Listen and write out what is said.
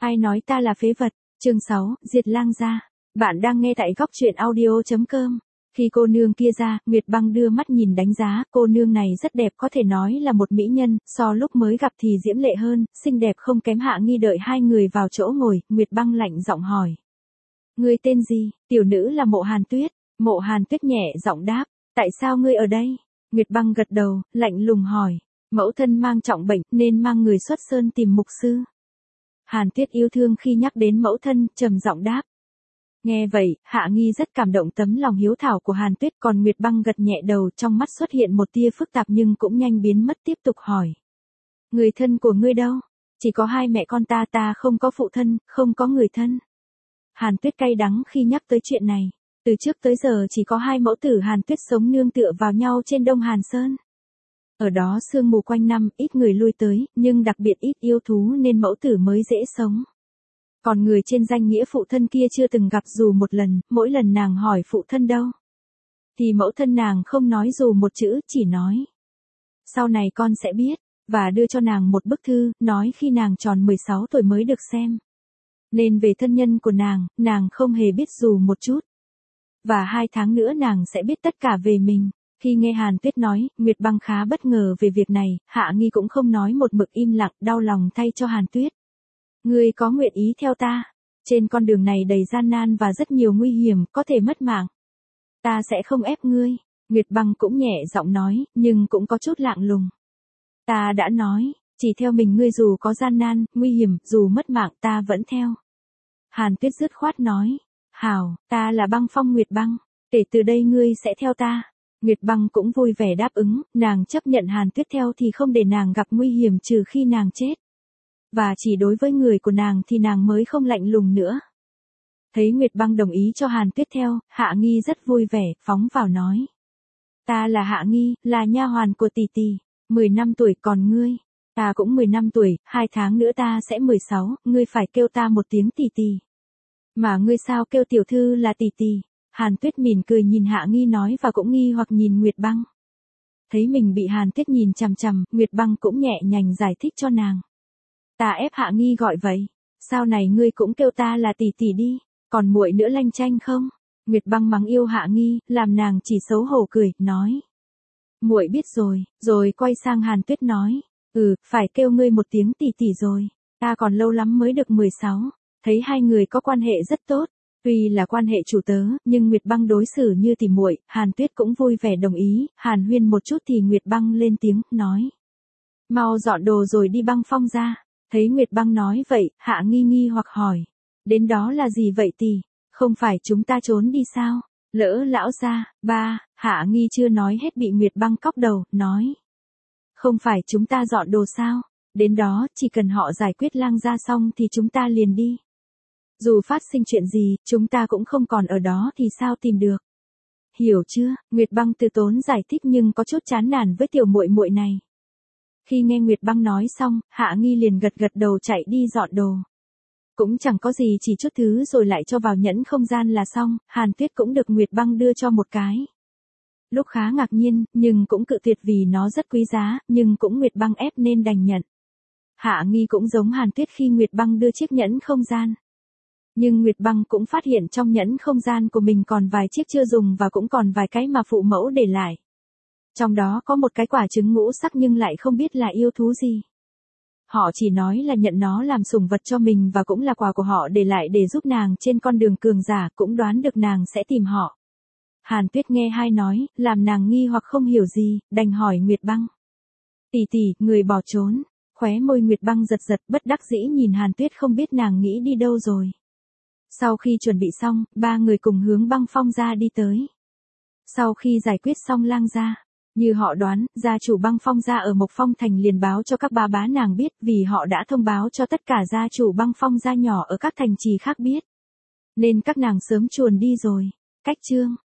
Ai nói ta là phế vật? Chương 6, Diệt Lang gia. Bạn đang nghe tại góc truyện audio.com. Khi cô nương kia ra, Nguyệt Băng đưa mắt nhìn đánh giá, cô nương này rất đẹp, có thể nói là một mỹ nhân, so lúc mới gặp thì diễm lệ hơn, xinh đẹp không kém Hạ Nghi. Đợi hai người vào chỗ ngồi, Nguyệt Băng lạnh giọng hỏi. Ngươi tên gì? Tiểu nữ là Mộ Hàn Tuyết. Mộ Hàn Tuyết nhẹ giọng đáp, tại sao ngươi ở đây? Nguyệt Băng gật đầu, lạnh lùng hỏi. Mẫu thân mang trọng bệnh nên mang người xuất sơn tìm mục sư. Hàn Tuyết yêu thương khi nhắc đến mẫu thân, trầm giọng đáp. Nghe vậy, Hạ Nghi rất cảm động tấm lòng hiếu thảo của Hàn Tuyết, còn Nguyệt Băng gật nhẹ đầu, trong mắt xuất hiện một tia phức tạp nhưng cũng nhanh biến mất. Tiếp tục hỏi. Người thân của ngươi đâu? Chỉ có hai mẹ con ta không có phụ thân, không có người thân. Hàn Tuyết cay đắng khi nhắc tới chuyện này. Từ trước tới giờ chỉ có hai mẫu tử Hàn Tuyết sống nương tựa vào nhau trên Đông Hàn Sơn. Ở đó sương mù quanh năm, ít người lui tới, nhưng đặc biệt ít yêu thú nên mẫu tử mới dễ sống. Còn người trên danh nghĩa phụ thân kia chưa từng gặp dù một lần, mỗi lần nàng hỏi phụ thân đâu, thì mẫu thân nàng không nói dù một chữ, chỉ nói. Sau này con sẽ biết, và đưa cho nàng một bức thư, nói khi nàng tròn 16 tuổi mới được xem. Nên về thân nhân của nàng không hề biết dù một chút. Và 2 tháng nữa nàng sẽ biết tất cả về mình. Khi nghe Hàn Tuyết nói, Nguyệt Băng khá bất ngờ về việc này, Hạ Nghi cũng không nói một mực im lặng, đau lòng thay cho Hàn Tuyết. Ngươi có nguyện ý theo ta? Trên con đường này đầy gian nan và rất nhiều nguy hiểm, có thể mất mạng. Ta sẽ không ép ngươi. Nguyệt Băng cũng nhẹ giọng nói, nhưng cũng có chút lạng lùng. Ta đã nói, chỉ theo mình ngươi dù có gian nan, nguy hiểm, dù mất mạng ta vẫn theo. Hàn Tuyết dứt khoát nói. Hảo, ta là Băng Phong Nguyệt Băng. Kể từ đây ngươi sẽ theo ta. Nguyệt Băng cũng vui vẻ đáp ứng, nàng chấp nhận Hàn Tuyết theo thì không để nàng gặp nguy hiểm trừ khi nàng chết. Và chỉ đối với người của nàng thì nàng mới không lạnh lùng nữa. Thấy Nguyệt Băng đồng ý cho Hàn Tuyết theo, Hạ Nghi rất vui vẻ, phóng vào nói. Ta là Hạ Nghi, là nha hoàn của tỷ tỷ, 10 năm tuổi, còn ngươi? Ta cũng 10 năm tuổi, 2 tháng nữa ta sẽ 16, ngươi phải kêu ta một tiếng tỷ tỷ. Mà ngươi sao kêu tiểu thư là tỷ tỷ? Hàn Tuyết mỉm cười nhìn Hạ Nghi nói và cũng nghi hoặc nhìn Nguyệt Băng. Thấy mình bị Hàn Tuyết nhìn chằm chằm, Nguyệt Băng cũng nhẹ nhàng giải thích cho nàng. Ta ép Hạ Nghi gọi vậy, sau này ngươi cũng kêu ta là tỷ tỷ đi, còn muội nữa lanh chanh không? Nguyệt Băng mắng yêu Hạ Nghi, làm nàng chỉ xấu hổ cười, nói. Muội biết rồi, rồi quay sang Hàn Tuyết nói. Phải kêu ngươi một tiếng tỷ tỷ rồi, ta còn lâu lắm mới được 16. Thấy hai người có quan hệ rất tốt. Tuy là quan hệ chủ tớ, nhưng Nguyệt Băng đối xử như tỉ muội, Hàn Tuyết cũng vui vẻ đồng ý, hàn huyên một chút thì Nguyệt Băng lên tiếng, nói. Mau dọn đồ rồi đi Băng Phong ra. Thấy Nguyệt Băng nói vậy, Hạ Nghi nghi hoặc hỏi. Đến đó là gì vậy tỷ? Không phải chúng ta trốn đi sao? Lỡ lão gia, ba, Hạ Nghi chưa nói hết bị Nguyệt Băng cóc đầu, nói. Không phải chúng ta dọn đồ sao? Đến đó, chỉ cần họ giải quyết Lang gia xong thì chúng ta liền đi. Dù phát sinh chuyện gì, chúng ta cũng không còn ở đó thì sao tìm được. Hiểu chưa? Nguyệt Băng từ tốn giải thích nhưng có chút chán nản với tiểu muội muội này. Khi nghe Nguyệt Băng nói xong, Hạ Nghi liền gật gật đầu chạy đi dọn đồ. Cũng chẳng có gì, chỉ chút thứ rồi lại cho vào nhẫn không gian là xong. Hàn Tuyết cũng được Nguyệt Băng đưa cho một cái. Lúc khá ngạc nhiên, nhưng cũng cự tuyệt vì nó rất quý giá, nhưng cũng Nguyệt Băng ép nên đành nhận. Hạ Nghi cũng giống Hàn Tuyết khi Nguyệt Băng đưa chiếc nhẫn không gian. Nhưng Nguyệt Băng cũng phát hiện trong nhẫn không gian của mình còn vài chiếc chưa dùng và cũng còn vài cái mà phụ mẫu để lại. Trong đó có một cái quả trứng ngũ sắc nhưng lại không biết là yêu thú gì. Họ chỉ nói là nhận nó làm sủng vật cho mình và cũng là quà của họ để lại để giúp nàng trên con đường cường giả, cũng đoán được nàng sẽ tìm họ. Hàn Tuyết nghe hai nói, làm nàng nghi hoặc không hiểu gì, đành hỏi Nguyệt Băng. Tỷ tỷ, người bỏ trốn. Khóe môi Nguyệt Băng giật giật, bất đắc dĩ nhìn Hàn Tuyết không biết nàng nghĩ đi đâu rồi. Sau khi chuẩn bị xong, ba người cùng hướng Băng Phong ra đi tới. Sau khi giải quyết xong Lang gia, như họ đoán, gia chủ Băng Phong gia ở Mộc Phong Thành liền báo cho các bà bá nàng biết, vì họ đã thông báo cho tất cả gia chủ Băng Phong gia nhỏ ở các thành trì khác biết. Nên các nàng sớm chuồn đi rồi. Cách chương